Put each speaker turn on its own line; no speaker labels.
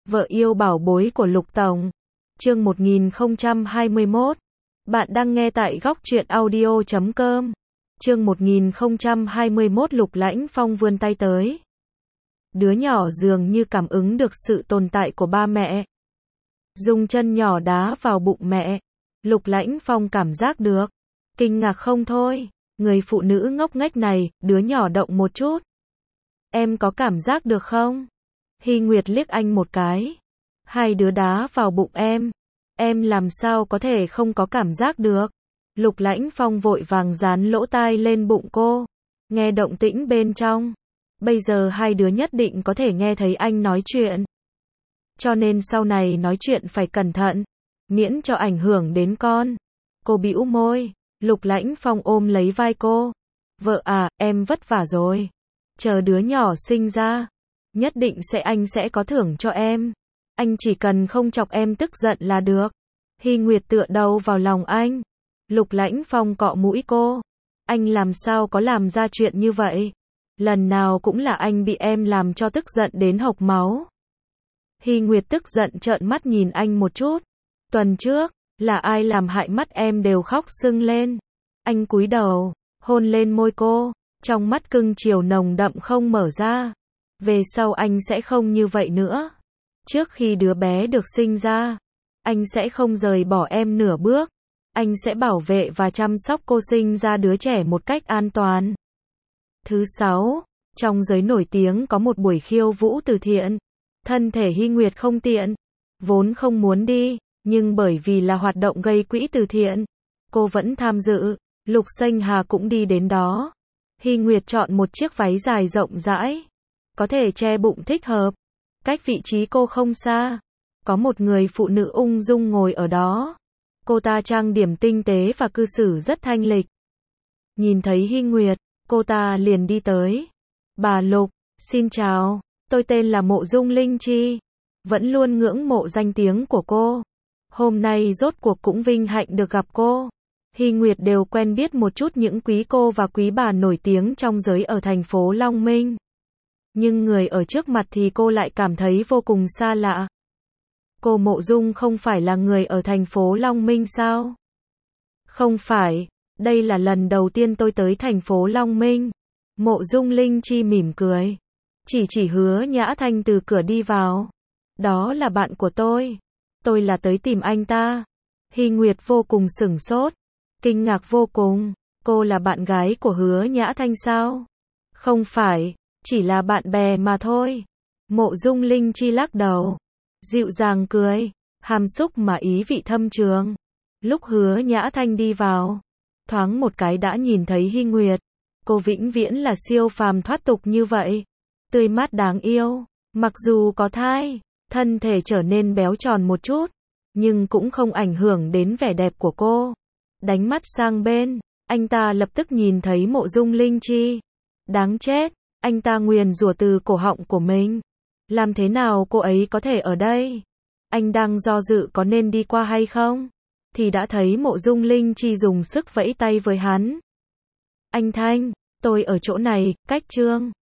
Vợ yêu bảo bối của Lục Tổng. Chương 1021. Bạn đang nghe tại góc truyện audio.com. Chương 1021. Lục Lãnh Phong vươn tay tới. Đứa nhỏ dường như cảm ứng được sự tồn tại của ba mẹ. Dùng chân nhỏ đá vào bụng mẹ. Lục Lãnh Phong cảm giác được. Kinh ngạc không thôi. Người phụ nữ ngốc nghếch này, đứa nhỏ động một chút. Em có cảm giác được không? Hy Nguyệt liếc anh một cái. Hai đứa đá vào bụng em làm sao có thể không có cảm giác được? Lục Lãnh Phong vội vàng dán lỗ tai lên bụng cô. Nghe động tĩnh bên trong. Bây giờ hai đứa nhất định có thể nghe thấy anh nói chuyện. Cho nên sau này nói chuyện phải cẩn thận. Miễn cho ảnh hưởng đến con. Cô bĩu môi. Lục Lãnh Phong ôm lấy vai cô. Vợ à, em vất vả rồi. Chờ đứa nhỏ sinh ra. Nhất định anh sẽ có thưởng cho em. Anh chỉ cần không chọc em tức giận là được. Hy Nguyệt tựa đầu vào lòng anh. Lục Lãnh Phong cọ mũi cô. Anh làm sao có làm ra chuyện như vậy? Lần nào cũng là anh bị em làm cho tức giận đến hộc máu. Hy Nguyệt tức giận trợn mắt nhìn anh một chút. Tuần trước, là ai làm hại mắt em đều khóc sưng lên. Anh cúi đầu, hôn lên môi cô. Trong mắt cưng chiều nồng đậm không mở ra. Về sau anh sẽ không như vậy nữa. Trước khi đứa bé được sinh ra, anh sẽ không rời bỏ em nửa bước. Anh sẽ bảo vệ và chăm sóc cô sinh ra đứa trẻ một cách an toàn. Thứ 6, trong giới nổi tiếng có một buổi khiêu vũ từ thiện. Thân thể Hy Nguyệt không tiện, vốn không muốn đi, nhưng bởi vì là hoạt động gây quỹ từ thiện, cô vẫn tham dự. Lục Xanh Hà cũng đi đến đó. Hy Nguyệt chọn một chiếc váy dài rộng rãi, có thể che bụng thích hợp. Cách vị trí cô không xa, có một người phụ nữ ung dung ngồi ở đó. Cô ta trang điểm tinh tế và cư xử rất thanh lịch. Nhìn thấy Hy Nguyệt, cô ta liền đi tới. Bà Lục, xin chào, tôi tên là Mộ Dung Linh Chi. Vẫn luôn ngưỡng mộ danh tiếng của cô. Hôm nay rốt cuộc cũng vinh hạnh được gặp cô. Hy Nguyệt đều quen biết một chút những quý cô và quý bà nổi tiếng trong giới ở thành phố Long Minh. Nhưng người ở trước mặt thì cô lại cảm thấy vô cùng xa lạ. Cô Mộ Dung không phải là người ở thành phố Long Minh sao? Không phải, đây là lần đầu tiên tôi tới thành phố Long Minh. Mộ Dung Linh Chi mỉm cười. Chỉ Hứa Nhã Thanh từ cửa đi vào. Đó là bạn của tôi. Tôi là tới tìm anh ta. Hy Nguyệt vô cùng sửng sốt. Kinh ngạc vô cùng. Cô là bạn gái của Hứa Nhã Thanh sao? Không phải, chỉ là bạn bè mà thôi. Mộ Dung Linh Chi lắc đầu. Dịu dàng cười. Hàm xúc mà ý vị thâm trường. Lúc Hứa Nhã Thanh đi vào, thoáng một cái đã nhìn thấy Hy Nguyệt. Cô vĩnh viễn là siêu phàm thoát tục như vậy. Tươi mát đáng yêu. Mặc dù có thai, thân thể trở nên béo tròn một chút, nhưng cũng không ảnh hưởng đến vẻ đẹp của cô. Đánh mắt sang bên, anh ta lập tức nhìn thấy Mộ Dung Linh Chi. Đáng chết, anh ta nguyền rủa từ cổ họng của mình. Làm thế nào cô ấy có thể ở đây? Anh đang do dự có nên đi qua hay không? Thì đã thấy Mộ Dung Linh Chi dùng sức vẫy tay với hắn. Anh Thanh, tôi ở chỗ này, cách Trương